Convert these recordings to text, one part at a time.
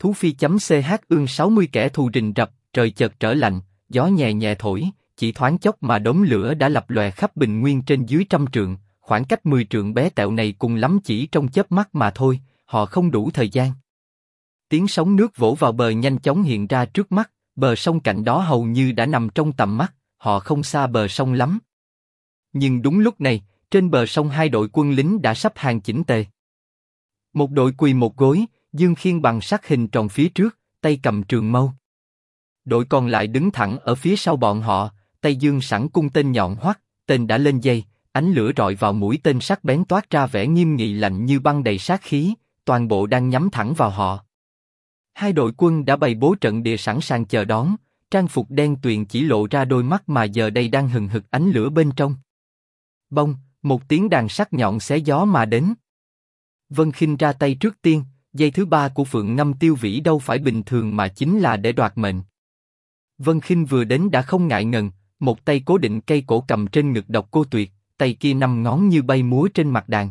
Thú Phi.ch ương 60 kẻ thù rình rập, trời chợt trở lạnh, gió nhẹ nhẹ thổi, chỉ thoáng chốc mà đốm lửa đã lập lòe khắp bình nguyên trên dưới 100 trượng, khoảng cách 10 trượng bé tẹo này cùng lắm chỉ trong chớp mắt mà thôi, họ không đủ thời gian. Tiếng sóng nước vỗ vào bờ nhanh chóng hiện ra trước mắt, bờ sông cạnh đó hầu như đã nằm trong tầm mắt, họ không xa bờ sông lắm. Nhưng đúng lúc này, trên bờ sông hai đội quân lính đã sắp hàng chỉnh tề. Một đội quỳ một gối, dương khiên bằng sắt hình tròn phía trước, tay cầm trường mâu. Đội còn lại đứng thẳng ở phía sau bọn họ, tay dương sẵn cung tên nhọn hoắt, tên đã lên dây, ánh lửa rọi vào mũi tên sắc bén toát ra vẻ nghiêm nghị lạnh như băng đầy sát khí, toàn bộ đang nhắm thẳng vào họ. Hai đội quân đã bày bố trận địa sẵn sàng chờ đón, trang phục đen tuyền chỉ lộ ra đôi mắt mà giờ đây đang hừng hực ánh lửa bên trong. Bông, một tiếng đàn sắc nhọn xé gió mà đến. Vân Khinh ra tay trước tiên, dây thứ ba của Phượng Ngâm Tiêu Vĩ đâu phải bình thường mà chính là để đoạt mệnh. Vân Khinh vừa đến đã không ngại ngần, một tay cố định cây cổ cầm trên ngực Độc Cô Tuyệt, tay kia 5 ngón như bay múa trên mặt đàn.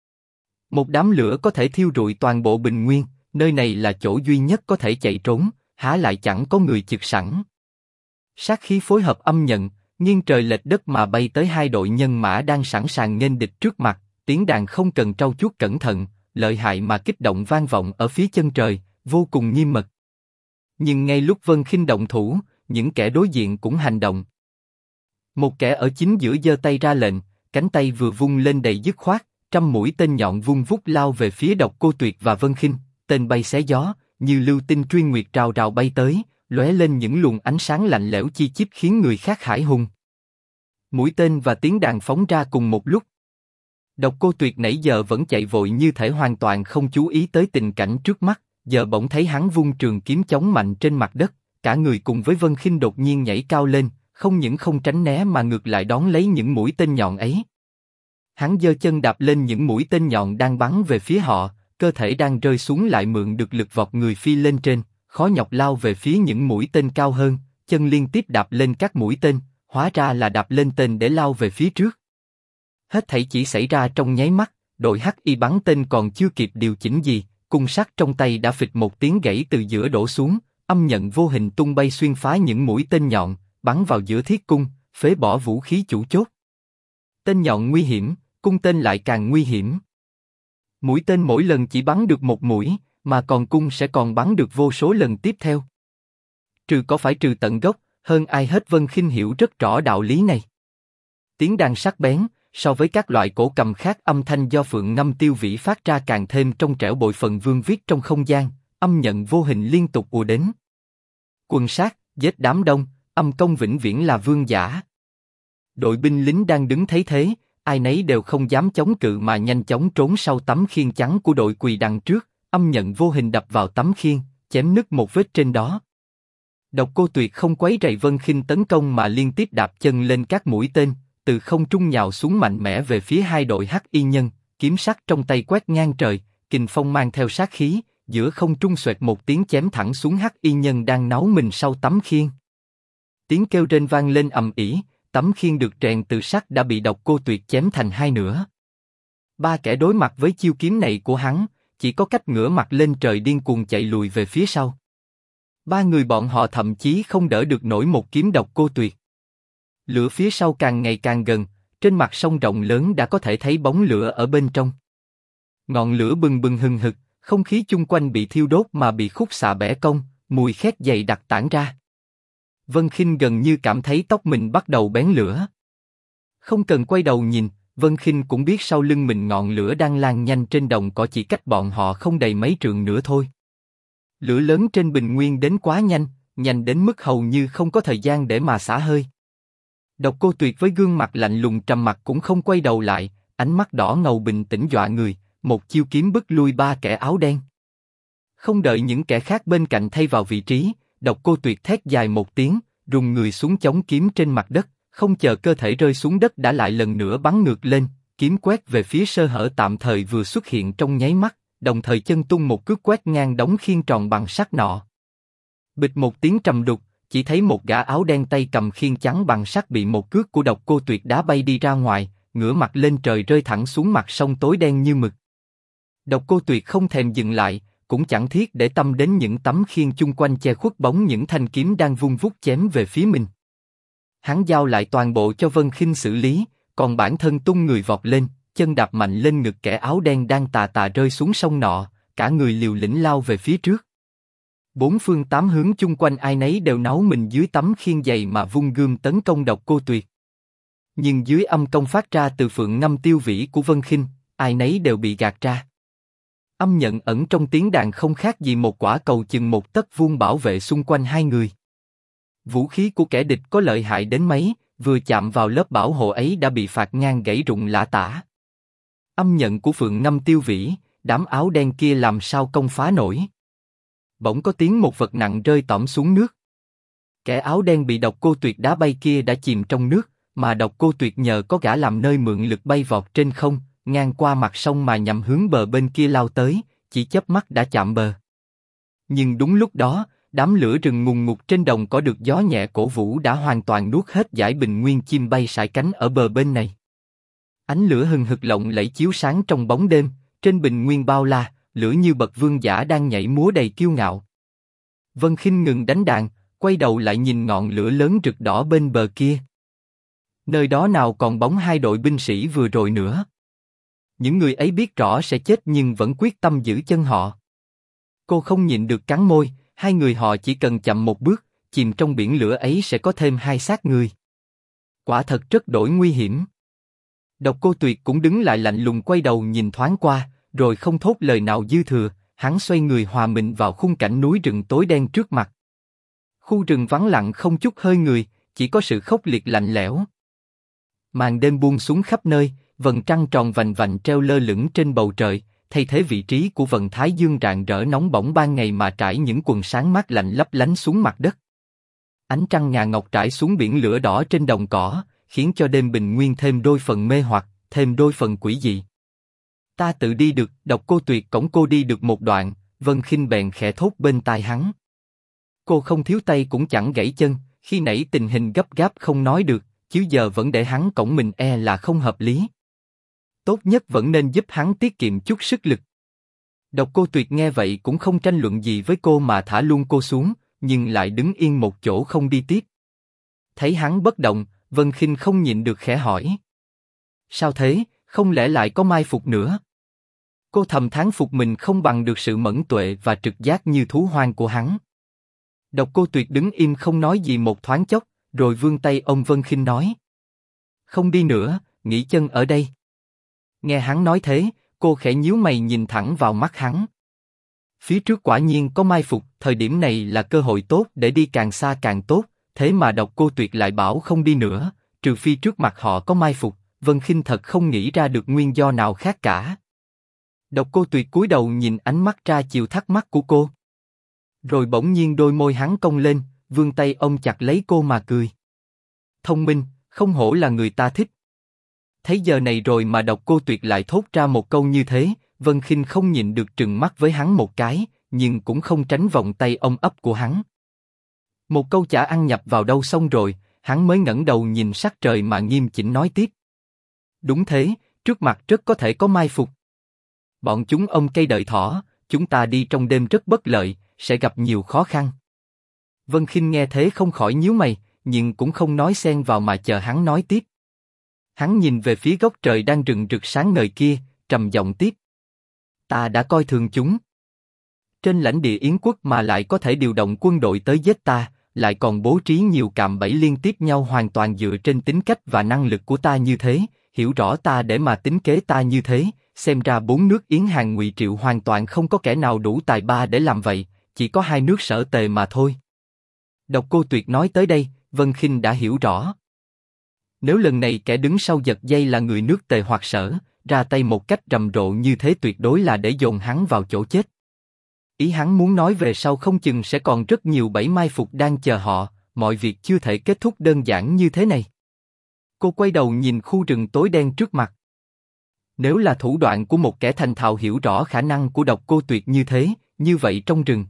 Một đám lửa có thể thiêu rụi toàn bộ bình nguyên, nơi này là chỗ duy nhất có thể chạy trốn, há lại chẳng có người chực sẵn. Sát khí phối hợp âm nhận, nghiêng trời lệch đất mà bay tới hai đội nhân mã đang sẵn sàng nghênh địch trước mặt, tiếng đàn không cần trau chuốt cẩn thận, lợi hại mà kích động vang vọng ở phía chân trời, vô cùng nghiêm mật. Nhưng ngay lúc Vân Khinh động thủ, những kẻ đối diện cũng hành động. Một kẻ ở chính giữa giơ tay ra lệnh, cánh tay vừa vung lên đầy dứt khoát, 100 mũi tên nhọn vung vút lao về phía Độc Cô Tuyệt và Vân Khinh, tên bay xé gió, như lưu tinh truy nguyệt rào rào bay tới, lóe lên những luồng ánh sáng lạnh lẽo chi chít khiến người khác hãi hùng. Mũi tên và tiếng đàn phóng ra cùng một lúc. Độc Cô Tuyệt nãy giờ vẫn chạy vội như thể hoàn toàn không chú ý tới tình cảnh trước mắt, giờ bỗng thấy hắn vung trường kiếm chống mạnh trên mặt đất, cả người cùng với Vân Khinh đột nhiên nhảy cao lên, không những không tránh né mà ngược lại đón lấy những mũi tên nhọn ấy. Hắn giơ chân đạp lên những mũi tên nhọn đang bắn về phía họ, cơ thể đang rơi xuống lại mượn được lực vọt người phi lên trên, khó nhọc lao về phía những mũi tên cao hơn, chân liên tiếp đạp lên các mũi tên, hóa ra là đạp lên tên để lao về phía trước. Hết thảy chỉ xảy ra trong nháy mắt, đội Hắc Y bắn tên còn chưa kịp điều chỉnh gì, cung sắt trong tay đã phịch một tiếng gãy từ giữa đổ xuống, âm nhận vô hình tung bay xuyên phá những mũi tên nhọn, bắn vào giữa thiết cung, phế bỏ vũ khí chủ chốt. Tên nhọn nguy hiểm, cung tên lại càng nguy hiểm. Mũi tên mỗi lần chỉ bắn được một mũi, mà còn cung sẽ còn bắn được vô số lần tiếp theo. Có phải trừ tận gốc, hơn ai hết Vân Khinh hiểu rất rõ đạo lý này. Tiếng đàn sắc bén, so với các loại cổ cầm khác âm thanh do Phượng Ngâm Tiêu Vĩ phát ra càng thêm trong trẻo bội phần vương viết trong không gian, âm nhận vô hình liên tục ùa đến. Quần sát, giết đám đông, âm công vĩnh viễn là vương giả. Đội binh lính đang đứng thấy thế, ai nấy đều không dám chống cự mà nhanh chóng trốn sau tấm khiên trắng của đội quỳ đằng trước, âm nhận vô hình đập vào tấm khiên, chém nứt một vết trên đó. Độc Cô Tuyệt không quấy rầy Vân Khinh tấn công mà liên tiếp đạp chân lên các mũi tên, từ không trung nhào xuống mạnh mẽ về phía hai đội Hắc Y nhân, kiếm sắt trong tay quét ngang trời, kình phong mang theo sát khí, giữa không trung xoẹt một tiếng chém thẳng xuống Hắc Y nhân đang náu mình sau tấm khiên. Tiếng kêu rên vang lên ầm ĩ, tấm khiên được rèn từ sắt đã bị Độc Cô Tuyệt chém thành hai nửa. Ba kẻ đối mặt với chiêu kiếm này của hắn, chỉ có cách ngửa mặt lên trời điên cuồng chạy lùi về phía sau. Ba người bọn họ thậm chí không đỡ được nổi một kiếm Độc Cô Tuyệt. Lửa phía sau càng ngày càng gần, trên mặt sông rộng lớn đã có thể thấy bóng lửa ở bên trong. Ngọn lửa bừng bừng hừng hực, không khí chung quanh bị thiêu đốt mà bị khúc xạ bẻ cong, mùi khét dày đặc tản ra. Vân Khinh gần như cảm thấy tóc mình bắt đầu bén lửa. Không cần quay đầu nhìn, Vân Khinh cũng biết sau lưng mình ngọn lửa đang lan nhanh trên đồng cỏ chỉ cách bọn họ không đầy mấy trượng nữa thôi. Lửa lớn trên bình nguyên đến quá nhanh, nhanh đến mức hầu như không có thời gian để mà xả hơi. Độc Cô Tuyệt với gương mặt lạnh lùng trầm mặc cũng không quay đầu lại, ánh mắt đỏ ngầu bình tĩnh dọa người, một chiêu kiếm bức lui ba kẻ áo đen. Không đợi những kẻ khác bên cạnh thay vào vị trí, Độc Cô Tuyệt thét dài một tiếng, rùng người xuống chống kiếm trên mặt đất, không chờ cơ thể rơi xuống đất đã lại lần nữa bắn ngược lên, kiếm quét về phía sơ hở tạm thời vừa xuất hiện trong nháy mắt, đồng thời chân tung một cước quét ngang đống khiên tròn bằng sắt nọ. Bịch một tiếng trầm đục, chỉ thấy một gã áo đen tay cầm khiên trắng bằng sắt bị một cước của Độc Cô Tuyệt đá bay đi ra ngoài, ngửa mặt lên trời rơi thẳng xuống mặt sông tối đen như mực. Độc Cô Tuyệt không thèm dừng lại, cũng chẳng thiết để tâm đến những tấm khiên chung quanh che khuất bóng những thanh kiếm đang vung vút chém về phía mình. Hắn giao lại toàn bộ cho Vân Khinh xử lý, còn bản thân tung người vọt lên, chân đạp mạnh lên ngực kẻ áo đen đang tà tà rơi xuống sông nọ, cả người liều lĩnh lao về phía trước. Bốn phương tám hướng chung quanh ai nấy đều náu mình dưới tấm khiên dày mà vung gươm tấn công Độc Cô Tuyệt. Nhưng dưới âm công phát ra từ phượng ngâm tiêu vĩ của Vân Khinh, ai nấy đều bị gạt ra. Âm nhận ẩn trong tiếng đàn không khác gì một quả cầu chừng một tấc vuông bảo vệ xung quanh hai người. Vũ khí của kẻ địch có lợi hại đến mấy, vừa chạm vào lớp bảo hộ ấy đã bị phạt ngang gãy rụng lả tả. Âm nhận của phượng ngâm tiêu vĩ, đám áo đen kia làm sao công phá nổi. Bỗng có tiếng một vật nặng rơi tõm xuống nước. Kẻ áo đen bị Độc Cô Tuyệt đá bay kia đã chìm trong nước, mà Độc Cô Tuyệt nhờ có gã làm nơi mượn lực bay vọt trên không, ngang qua mặt sông mà nhằm hướng bờ bên kia lao tới, chỉ chớp mắt đã chạm bờ. Nhưng đúng lúc đó, đám lửa rừng ngùn ngụt trên đồng cỏ được gió nhẹ cổ vũ đã hoàn toàn nuốt hết dải bình nguyên chim bay sải cánh ở bờ bên này. Ánh lửa hừng hực lộng lẫy chiếu sáng trong bóng đêm, trên bình nguyên bao la, lửa như bậc vương giả đang nhảy múa đầy kiêu ngạo. Vân Khinh ngừng đánh đàn, quay đầu lại nhìn ngọn lửa lớn rực đỏ bên bờ kia. Nơi đó nào còn bóng hai đội binh sĩ vừa rồi nữa. Những người ấy biết rõ sẽ chết nhưng vẫn quyết tâm giữ chân họ. Cô không nhịn được cắn môi, hai người họ chỉ cần chậm một bước, chìm trong biển lửa ấy sẽ có thêm hai xác người. Quả thật rất đổi nguy hiểm. Độc Cô Tuyệt cũng đứng lại lạnh lùng quay đầu nhìn thoáng qua, rồi không thốt lời nào dư thừa, hắn xoay người hòa mình vào khung cảnh núi rừng tối đen trước mặt. Khu rừng vắng lặng không chút hơi người, chỉ có sự khốc liệt lạnh lẽo. Màn đêm buông xuống khắp nơi, vầng trăng tròn vành vạnh treo lơ lửng trên bầu trời, thay thế vị trí của vầng thái dương rạng rỡ nóng bỏng ban ngày mà trải những quần sáng mát lạnh lấp lánh xuống mặt đất. Ánh trăng ngà ngọc trải xuống biển lửa đỏ trên đồng cỏ, khiến cho đêm bình nguyên thêm đôi phần mê hoặc, thêm đôi phần quỷ dị. Ta tự đi được, Độc Cô Tuyệt cõng cô đi được một đoạn, Vân Khinh bèn khẽ thốt bên tai hắn. Cô không thiếu tay cũng chẳng gãy chân, khi nãy tình hình gấp gáp không nói được, chứ giờ vẫn để hắn cõng mình e là không hợp lý. Tốt nhất vẫn nên giúp hắn tiết kiệm chút sức lực. Độc Cô Tuyệt nghe vậy cũng không tranh luận gì với cô mà thả luôn cô xuống, nhưng lại đứng yên một chỗ không đi tiếp. Thấy hắn bất động, Vân Khinh không nhịn được khẽ hỏi. Sao thế, không lẽ lại có mai phục nữa? Cô thầm thán phục mình không bằng được sự mẫn tuệ và trực giác như thú hoang của hắn. Độc Cô Tuyệt đứng im không nói gì một thoáng chốc, rồi vươn tay ôm Vân Khinh nói. Không đi nữa, nghỉ chân ở đây. Nghe hắn nói thế, cô khẽ nhíu mày nhìn thẳng vào mắt hắn. Phía trước quả nhiên có mai phục, thời điểm này là cơ hội tốt để đi càng xa càng tốt, thế mà Độc Cô Tuyệt lại bảo không đi nữa, trừ phi trước mặt họ có mai phục, Vân Khinh thật không nghĩ ra được nguyên do nào khác cả. Độc Cô Tuyệt cúi đầu nhìn ánh mắt ra chiều thắc mắc của cô. Rồi bỗng nhiên đôi môi hắn cong lên, vươn tay ôm chặt lấy cô mà cười. Thông minh, không hổ là người ta thích. Thấy giờ này rồi mà Độc Cô Tuyệt lại thốt ra một câu như thế, Vân Khinh không nhịn được trừng mắt với hắn một cái, nhưng cũng không tránh vòng tay ôm ấp của hắn. Một câu chả ăn nhập vào đâu xong rồi, hắn mới ngẩng đầu nhìn sắc trời mà nghiêm chỉnh nói tiếp. Đúng thế, trước mặt rất có thể có mai phục. Bọn chúng ôm cây đợi thỏ, chúng ta đi trong đêm rất bất lợi, sẽ gặp nhiều khó khăn. Vân Khinh nghe thế không khỏi nhíu mày, nhưng cũng không nói xen vào mà chờ hắn nói tiếp. Hắn nhìn về phía góc trời đang rừng rực sáng ngời kia, trầm giọng tiếp. Ta đã coi thường chúng. Trên lãnh địa Yến quốc mà lại có thể điều động quân đội tới giết ta, lại còn bố trí nhiều cạm bẫy liên tiếp nhau hoàn toàn dựa trên tính cách và năng lực của ta như thế, hiểu rõ ta để mà tính kế ta như thế, xem ra bốn nước Yến Hàn Ngụy Triệu hoàn toàn không có kẻ nào đủ tài ba để làm vậy, chỉ có hai nước Sở Tề mà thôi. Độc Cô Tuyệt nói tới đây, Vân Khinh đã hiểu rõ. Nếu lần này kẻ đứng sau giật dây là người nước Tề hoặc Sở, ra tay một cách rầm rộ như thế tuyệt đối là để dồn hắn vào chỗ chết. Ý hắn muốn nói về sau không chừng sẽ còn rất nhiều bẫy mai phục đang chờ họ, mọi việc chưa thể kết thúc đơn giản như thế này. Cô quay đầu nhìn khu rừng tối đen trước mặt. Nếu là thủ đoạn của một kẻ thành thạo hiểu rõ khả năng của Độc Cô Tuyệt như thế, như vậy trong rừng.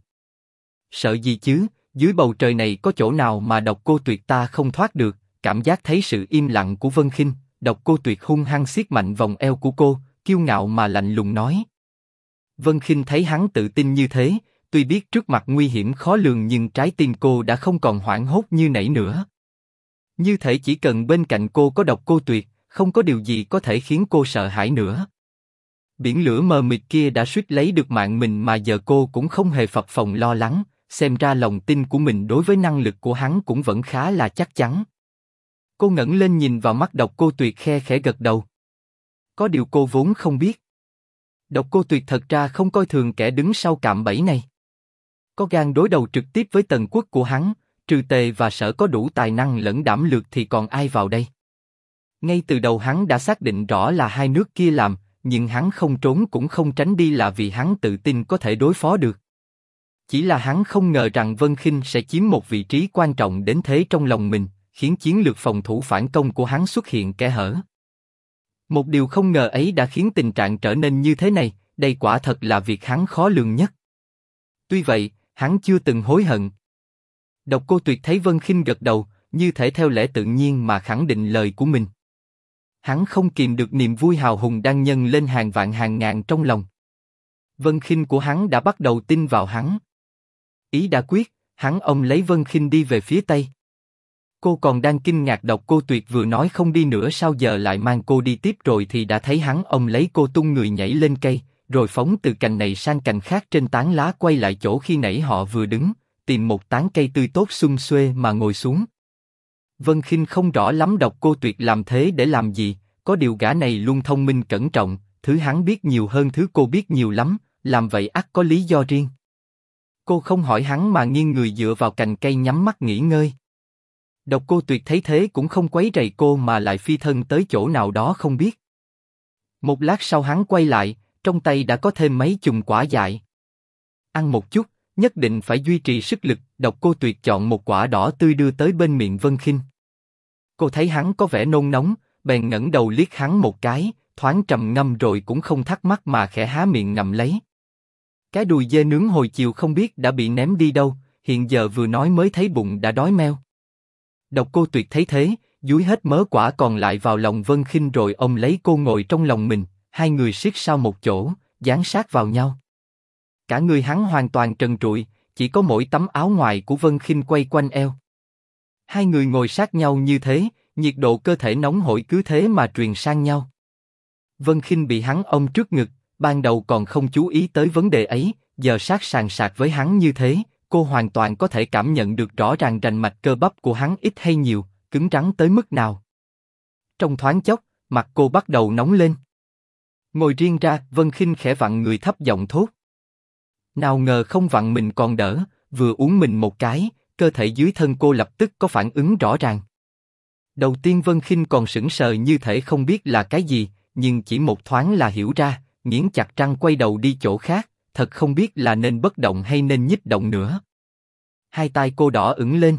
Sợ gì chứ, dưới bầu trời này có chỗ nào mà Độc Cô Tuyệt ta không thoát được, cảm giác thấy sự im lặng của Vân Khinh, Độc Cô Tuyệt hung hăng siết mạnh vòng eo của cô, kiêu ngạo mà lạnh lùng nói. Vân Khinh thấy hắn tự tin như thế, tuy biết trước mặt nguy hiểm khó lường nhưng trái tim cô đã không còn hoảng hốt như nãy nữa. Như thể chỉ cần bên cạnh cô có Độc Cô Tuyệt, không có điều gì có thể khiến cô sợ hãi nữa. Biển lửa mờ mịt kia đã suýt lấy được mạng mình mà giờ cô cũng không hề phập phồng lo lắng, xem ra lòng tin của mình đối với năng lực của hắn cũng vẫn khá là chắc chắn. Cô ngẩng lên nhìn vào mắt Độc Cô Tuyệt khe khẽ gật đầu. Có điều cô vốn không biết. Độc Cô Tuyệt thật ra không coi thường kẻ đứng sau cạm bẫy này. Có gan đối đầu trực tiếp với Tần Quốc của hắn, trừ Tề và Sở có đủ tài năng lẫn đảm lược thì còn ai vào đây. Ngay từ đầu hắn đã xác định rõ là hai nước kia làm, nhưng hắn không trốn cũng không tránh đi là vì hắn tự tin có thể đối phó được. Chỉ là hắn không ngờ rằng Vân Khinh sẽ chiếm một vị trí quan trọng đến thế trong lòng mình, khiến chiến lược phòng thủ phản công của hắn xuất hiện kẽ hở. Một điều không ngờ ấy đã khiến tình trạng trở nên như thế này, đây quả thật là việc hắn khó lường nhất. Tuy vậy, hắn chưa từng hối hận. Độc Cô Tuyệt thấy Vân Khinh gật đầu, như thể theo lẽ tự nhiên mà khẳng định lời của mình. Hắn không kìm được niềm vui hào hùng đang nhân lên hàng vạn hàng ngàn trong lòng. Vân Khinh của hắn đã bắt đầu tin vào hắn. Ý đã quyết, hắn ôm lấy Vân Khinh đi về phía Tây. Cô còn đang kinh ngạc Độc Cô Tuyệt vừa nói không đi nữa sao giờ lại mang cô đi tiếp rồi thì đã thấy hắn ôm lấy cô tung người nhảy lên cây, rồi phóng từ cành này sang cành khác trên tán lá quay lại chỗ khi nãy họ vừa đứng, tìm một tán cây tươi tốt sum xuê mà ngồi xuống. Vân Khinh không rõ lắm Độc Cô Tuyệt làm thế để làm gì, có điều gã này luôn thông minh cẩn trọng, thứ hắn biết nhiều hơn thứ cô biết nhiều lắm, làm vậy ắt có lý do riêng. Cô không hỏi hắn mà nghiêng người dựa vào cành cây nhắm mắt nghỉ ngơi. Độc Cô Tuyệt thấy thế cũng không quấy rầy cô mà lại phi thân tới chỗ nào đó không biết. Một lát sau hắn quay lại, trong tay đã có thêm mấy chùm quả dại. Ăn một chút, nhất định phải duy trì sức lực. Độc Cô Tuyệt chọn một quả đỏ tươi đưa tới bên miệng Vân Khinh. Cô thấy hắn có vẻ nôn nóng, bèn ngẩng đầu liếc hắn một cái, thoáng trầm ngâm rồi cũng không thắc mắc mà khẽ há miệng ngậm lấy. Cái đùi dê nướng hồi chiều không biết đã bị ném đi đâu, hiện giờ vừa nói mới thấy bụng đã đói meo. Độc Cô Tuyệt thấy thế, dúi hết mớ quả còn lại vào lòng Vân Khinh rồi ôm lấy cô ngồi trong lòng mình, hai người siết sau một chỗ, dán sát vào nhau. Cả người hắn hoàn toàn trần trụi, chỉ có mỗi tấm áo ngoài của Vân Khinh quay quanh eo. Hai người ngồi sát nhau như thế, nhiệt độ cơ thể nóng hổi cứ thế mà truyền sang nhau. Vân Khinh bị hắn ôm trước ngực, ban đầu còn không chú ý tới vấn đề ấy, giờ sát sàn sạc với hắn như thế, cô hoàn toàn có thể cảm nhận được rõ ràng rành mạch cơ bắp của hắn ít hay nhiều, cứng rắn tới mức nào. Trong thoáng chốc, mặt cô bắt đầu nóng lên. Ngồi riêng ra, Vân Khinh khẽ vặn người thấp giọng thốt. Nào ngờ không vặn mình còn đỡ, vừa uống mình một cái, cơ thể dưới thân cô lập tức có phản ứng rõ ràng. Đầu tiên Vân Khinh còn sững sờ như thể không biết là cái gì, nhưng chỉ một thoáng là hiểu ra, nghiến chặt răng quay đầu đi chỗ khác, thật không biết là nên bất động hay nên nhích động nữa. Hai tay cô đỏ ửng lên.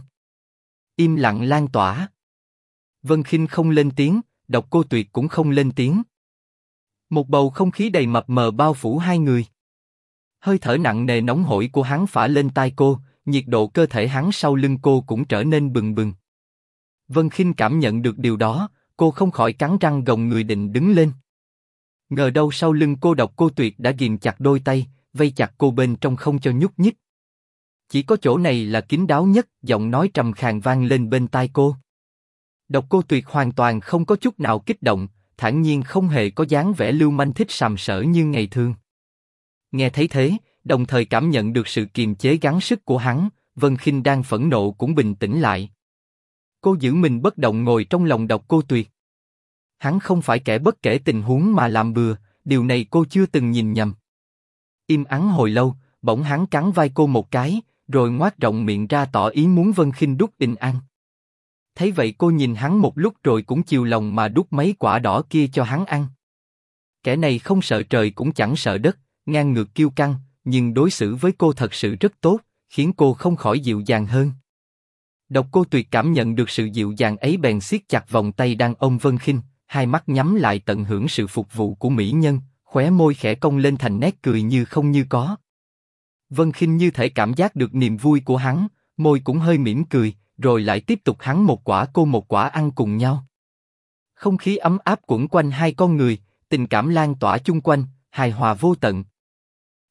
Im lặng lan tỏa. Vân Khinh không lên tiếng, Độc Cô Tuyệt cũng không lên tiếng. Một bầu không khí đầy mập mờ bao phủ hai người. Hơi thở nặng nề nóng hổi của hắn phả lên tai cô, nhiệt độ cơ thể hắn sau lưng cô cũng trở nên bừng bừng. Vân Khinh cảm nhận được điều đó, cô không khỏi cắn răng gồng người định đứng lên. Ngờ đâu sau lưng cô Độc Cô Tuyệt đã ghìm chặt đôi tay, vây chặt cô bên trong không cho nhúc nhích. Chỉ có chỗ này là kín đáo nhất, giọng nói trầm khàn vang lên bên tai cô. Độc Cô Tuyệt hoàn toàn không có chút nào kích động, thản nhiên không hề có dáng vẻ lưu manh thích sàm sỡ như ngày thường. Nghe thấy thế, đồng thời cảm nhận được sự kiềm chế gắng sức của hắn, Vân Khinh đang phẫn nộ cũng bình tĩnh lại. Cô giữ mình bất động ngồi trong lòng Độc Cô Tuyệt. Hắn không phải kẻ bất kể tình huống mà làm bừa, điều này cô chưa từng nhìn nhầm. Im ắng hồi lâu, bỗng hắn cắn vai cô một cái, rồi ngoác rộng miệng ra tỏ ý muốn Vân Khinh đút in ăn. Thấy vậy cô nhìn hắn một lúc rồi cũng chiều lòng mà đút mấy quả đỏ kia cho hắn ăn. Kẻ này không sợ trời cũng chẳng sợ đất, ngang ngược kiêu căng, nhưng đối xử với cô thật sự rất tốt, khiến cô không khỏi dịu dàng hơn. Độc Cô Tuyệt cảm nhận được sự dịu dàng ấy bèn siết chặt vòng tay đang ôm Vân Khinh, hai mắt nhắm lại tận hưởng sự phục vụ của mỹ nhân, khóe môi khẽ cong lên thành nét cười như không như có. Vân Khinh như thể cảm giác được niềm vui của hắn, môi cũng hơi mỉm cười, rồi lại tiếp tục hắn một quả cô một quả ăn cùng nhau. Không khí ấm áp quẩn quanh hai con người, tình cảm lan tỏa chung quanh, hài hòa vô tận.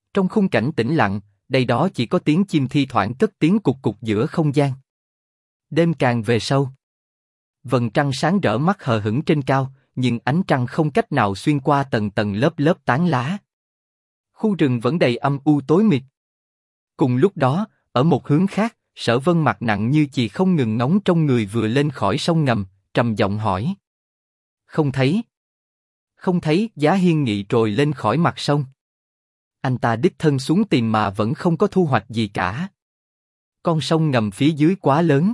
Trong khung cảnh tĩnh lặng, đây đó chỉ có tiếng chim thi thoảng cất tiếng cục cục giữa không gian. Đêm càng về sâu. Vầng trăng sáng rỡ mắt hờ hững trên cao, nhưng ánh trăng không cách nào xuyên qua tầng tầng lớp lớp tán lá. Khu rừng vẫn đầy âm u tối mịt. Cùng lúc đó, ở một hướng khác, Sở Vân mặt nặng như chì không ngừng ngóng trông người vừa lên khỏi sông ngầm, trầm giọng hỏi. Không thấy. Không thấy, Giá Hiên Nghị trồi lên khỏi mặt sông. Anh ta đích thân xuống tìm mà vẫn không có thu hoạch gì cả. Con sông ngầm phía dưới quá lớn.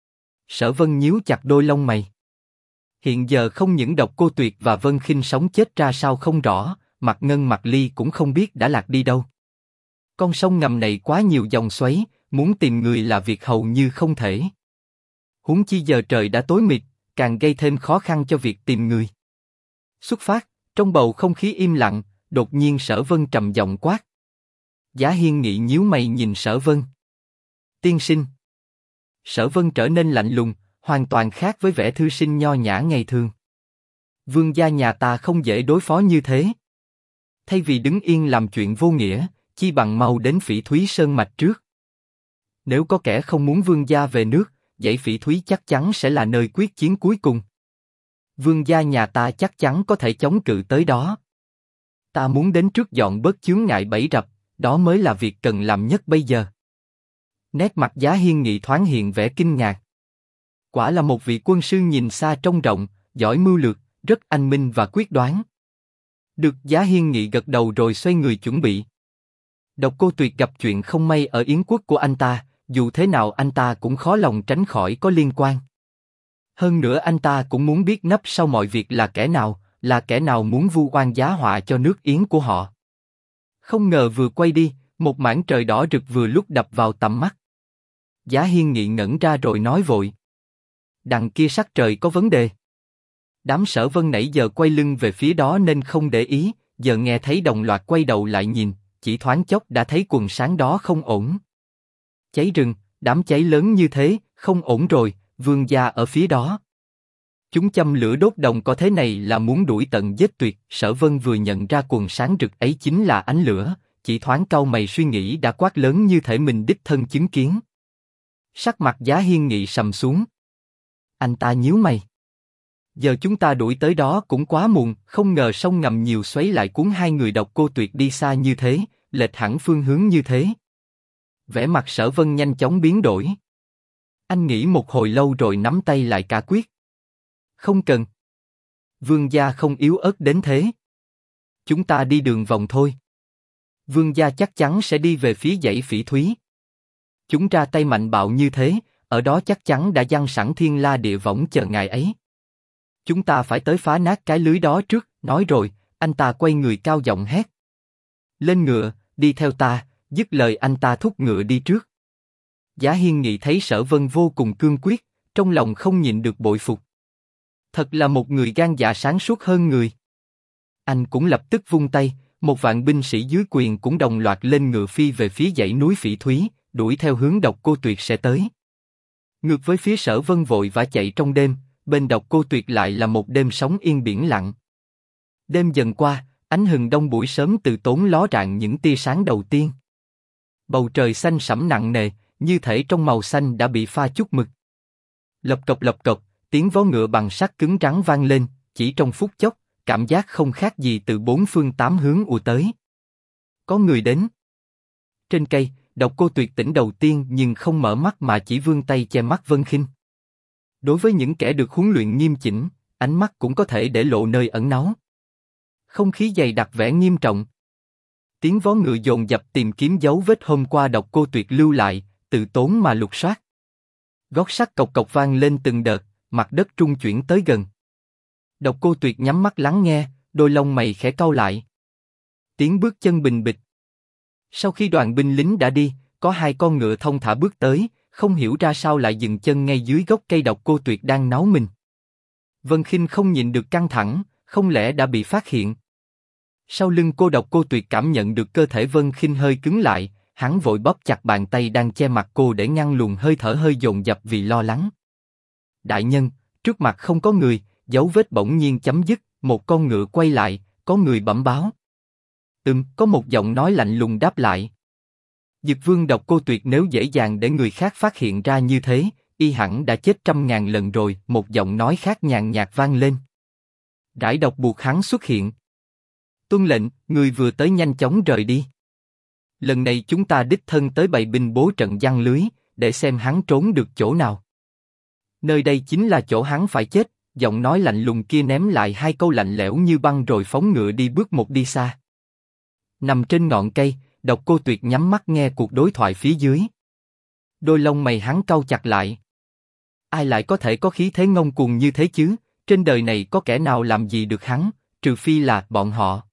Sở Vân nhíu chặt đôi lông mày. Hiện giờ không những Độc Cô Tuyệt và Vân Khinh sống chết ra sao không rõ, Mạc Ngân Mạc Ly cũng không biết đã lạc đi đâu. Con sông ngầm này quá nhiều dòng xoáy, muốn tìm người là việc hầu như không thể. Huống chi giờ trời đã tối mịt, càng gây thêm khó khăn cho việc tìm người. Xuất phát, trong bầu không khí im lặng, đột nhiên Sở Vân trầm giọng quát. Giá Hiên Nghị nhíu mày nhìn Sở Vân. Tiên sinh. Sở Vân trở nên lạnh lùng, hoàn toàn khác với vẻ thư sinh nho nhã ngày thường. Vương gia nhà ta không dễ đối phó như thế. Thay vì đứng yên làm chuyện vô nghĩa, chi bằng mau đến Phỉ Thúy Sơn mạch trước. Nếu có kẻ không muốn vương gia về nước, dãy Phỉ Thúy chắc chắn sẽ là nơi quyết chiến cuối cùng. Vương gia nhà ta chắc chắn có thể chống cự tới đó. Ta muốn đến trước dọn bớt chướng ngại bẫy rập, đó mới là việc cần làm nhất bây giờ. Nét mặt Giá Hiên Nghị thoáng hiện vẻ kinh ngạc. Quả là một vị quân sư nhìn xa trông rộng, giỏi mưu lược, rất anh minh và quyết đoán. Được, Giá Hiên Nghị gật đầu rồi xoay người chuẩn bị. Độc Cô Tuyệt gặp chuyện không may ở Yến quốc của anh ta, dù thế nào anh ta cũng khó lòng tránh khỏi có liên quan. Hơn nữa anh ta cũng muốn biết nấp sau mọi việc là kẻ nào muốn vu oan giá họa cho nước Yến của họ. Không ngờ vừa quay đi, một mảng trời đỏ rực vừa lúc đập vào tầm mắt. Giá Hiên Nghị ngẩn ra rồi nói vội. Đằng kia sắc trời có vấn đề. Đám Sở Vân nãy giờ quay lưng về phía đó nên không để ý, giờ nghe thấy đồng loạt quay đầu lại nhìn, chỉ thoáng chốc đã thấy quần sáng đó không ổn. Cháy rừng, đám cháy lớn như thế, không ổn rồi, vương gia ở phía đó. Chúng châm lửa đốt đồng có thế này là muốn đuổi tận giết tuyệt. Sở Vân vừa nhận ra quần sáng rực ấy chính là ánh lửa, chỉ thoáng cau mày suy nghĩ đã quát lớn như thể mình đích thân chứng kiến. Sắc mặt Giá Hiên Nghị sầm xuống. Anh ta nhíu mày. Giờ chúng ta đuổi tới đó cũng quá muộn, không ngờ sông ngầm nhiều xoáy lại cuốn hai người Độc Cô Tuyệt đi xa như thế, lệch hẳn phương hướng như thế. Vẻ mặt Sở Vân nhanh chóng biến đổi. Anh nghĩ một hồi lâu rồi nắm tay lại cả quyết. Không cần. Vương gia không yếu ớt đến thế. Chúng ta đi đường vòng thôi. Vương gia chắc chắn sẽ đi về phía dãy Phỉ Thúy. Chúng ra tay mạnh bạo như thế, ở đó chắc chắn đã giăng sẵn thiên la địa võng chờ ngày ấy. Chúng ta phải tới phá nát cái lưới đó trước. Nói rồi, anh ta quay người cao giọng hét. Lên ngựa, đi theo ta. Dứt lời anh ta thúc ngựa đi trước. Giá Hiên Nghị thấy Sở Vân vô cùng cương quyết, trong lòng không nhịn được bội phục. Thật là một người gan dạ sáng suốt hơn người. Anh cũng lập tức vung tay, một vạn binh sĩ dưới quyền cũng đồng loạt lên ngựa phi về phía dãy núi Phỉ Thúy, đuổi theo hướng Độc Cô Tuyệt sẽ tới. Ngược với phía Sở Vân vội vã chạy trong đêm, bên Độc Cô Tuyệt lại là một đêm sóng yên biển lặng. Đêm dần qua, ánh hừng đông buổi sớm từ tốn ló rạng những tia sáng đầu tiên. Bầu trời xanh sẫm nặng nề, như thể trong màu xanh đã bị pha chút mực. Lập cộc, tiếng vó ngựa bằng sắt cứng rắn vang lên, chỉ trong phút chốc, cảm giác không khác gì từ bốn phương tám hướng ùa tới. Có người đến. Trên cây, Độc Cô Tuyệt tỉnh đầu tiên nhưng không mở mắt mà chỉ vươn tay che mắt Vân Khinh. Đối với những kẻ được huấn luyện nghiêm chỉnh, ánh mắt cũng có thể để lộ nơi ẩn náu. Không khí dày đặc vẻ nghiêm trọng. Tiếng vó ngựa dồn dập tìm kiếm dấu vết hôm qua Độc Cô Tuyệt lưu lại, tự tốn mà lục soát. Gót sắt cộc cộc vang lên từng đợt, mặt đất trung chuyển tới gần. Độc Cô Tuyệt nhắm mắt lắng nghe, đôi lông mày khẽ cau lại. Tiếng bước chân bình bịch. Sau khi đoàn binh lính đã đi, có hai con ngựa thông thả bước tới, không hiểu ra sao lại dừng chân ngay dưới gốc cây Độc Cô Tuyệt đang náu mình. Vân Khinh không nhịn được căng thẳng, không lẽ đã bị phát hiện? Sau lưng cô Độc Cô Tuyệt cảm nhận được cơ thể Vân Khinh hơi cứng lại, hắn vội bóp chặt bàn tay đang che mặt cô để ngăn luồng hơi thở hơi dồn dập vì lo lắng. Đại nhân, trước mặt không có người, dấu vết bỗng nhiên chấm dứt, một con ngựa quay lại, có người bẩm báo. Có một giọng nói lạnh lùng đáp lại. Dực Vương Độc Cô Tuyệt nếu dễ dàng để người khác phát hiện ra như thế, y hẳn đã chết trăm ngàn lần rồi. Một giọng nói khác nhàn nhạt vang lên. Rải độc buộc hắn xuất hiện. Tuân lệnh, người vừa tới nhanh chóng rời đi. Lần này chúng ta đích thân tới bày binh bố trận giăng lưới, để xem hắn trốn được chỗ nào. Nơi đây chính là chỗ hắn phải chết. Giọng nói lạnh lùng kia ném lại hai câu lạnh lẽo như băng rồi phóng ngựa đi bước một đi xa. Nằm trên ngọn cây, Độc Cô Tuyệt nhắm mắt nghe cuộc đối thoại phía dưới. Đôi lông mày hắn cau chặt lại. Ai lại có thể có khí thế ngông cuồng như thế chứ? Trên đời này có kẻ nào làm gì được hắn, trừ phi là bọn họ.